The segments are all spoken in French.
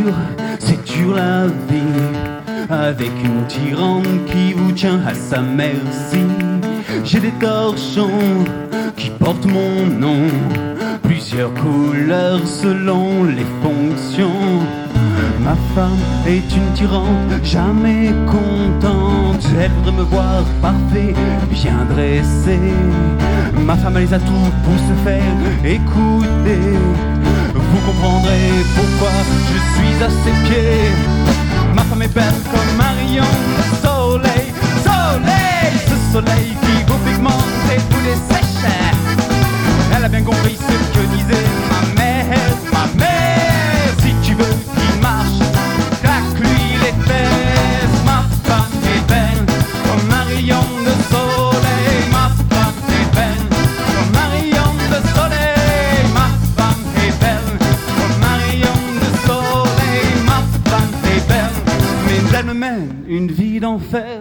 c'est dur la vie, avec une tyranne qui vous tient à sa merci. J'ai des torchons qui portent mon nom, plusieurs couleurs selon les fonctions. Ma femme est une tyranne, jamais contente. Elle voudrait me voir parfait, bien dressé. Ma femme a les atouts pour se faire écouter. Vous comprendrez pourquoi je suis à ses pieds. Ma femme est belle comme un rayon de soleil. Soleil, ce soleil qui vous pigmente et vous dessèche. Elle a bien compris ce que disait ma mère. Ma mère, si tu veux qu'il marche, claque-lui les fesses. Ma femme est belle comme un rayon de soleil. Ma femme est belle comme un rayon de soleil. Ma femme est belle comme un rayon de soleil. Ma femme est belle, mais elle me mène une vie d'enfer.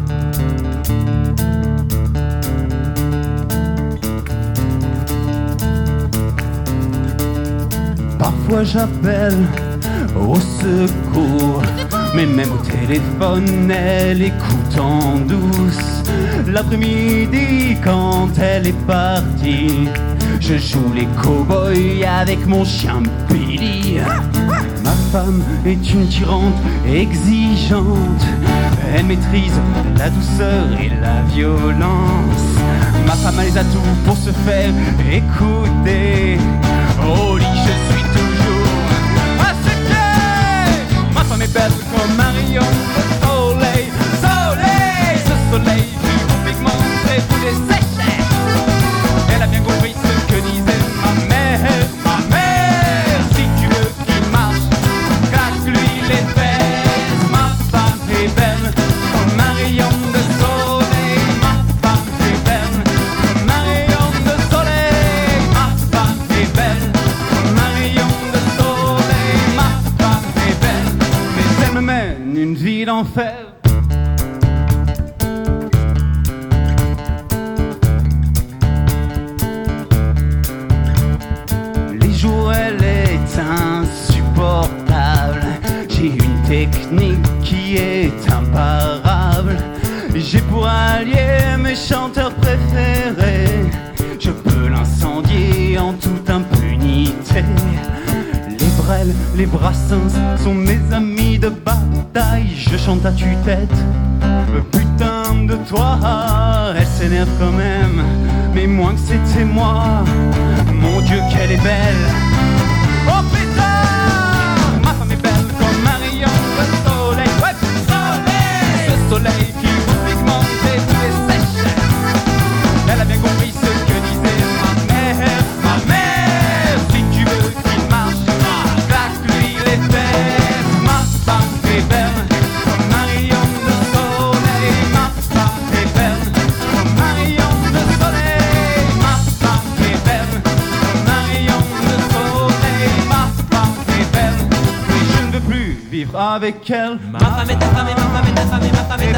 Parfois j'appelle au secours, mais même au téléphone elle écoute en douce. L'après-midi quand elle est partie, je joue les cow-boys avec mon chien Billy. Ma femme est une tyranne exigeante, elle maîtrise la douceur et la violence. Ma femme a les atouts pour se faire écouter. Au lit je suis toujours à ses pieds. Ma femme est belle comme un rayon de soleil. Soleil, ce soleil qui vous pigmente et vous dessèche. Elle a bien compris ce que disait ma mère. Ma mère, si tu veux qu'il marche, claque-lui les fesses. Ma femme est belle comme un rayon de soleil. Ma femme est belle comme un rayon de soleil. Ma femme est belle comme un rayon de soleil. Ma femme est belle, mais elle me mène une vie d'enfer. Les jours elle est insupportable. J'ai une technique qui est imparable. J'ai pour allié mes chanteurs préférés. Je peux l'incendier en toute impunité. Les Brel, les Brassens sont mes amis de bataille. Je chante à tue-tête, putain de toi. Elle s'énerve quand même, mais moins que c'était moi. Mon Dieu qu'elle est belle. Oh putain, ma femme est belle comme un rayon de soleil. Ouais, soleil, ce soleil qui vous pigmente et vous dessèche. Elle a bien compris ce que disait ma mère. Ma mère, si tu veux qu'il marche, claque-lui les fesses. Ma femme est belle comme un rayon de soleil. Ma femme est belle comme un rayon de soleil. Ma femme est belle comme un rayon de soleil. Ma femme est belle, mais je ne veux plus vivre avec elle. Ma femme est ta femme et ma femme est ta femme et ma femme est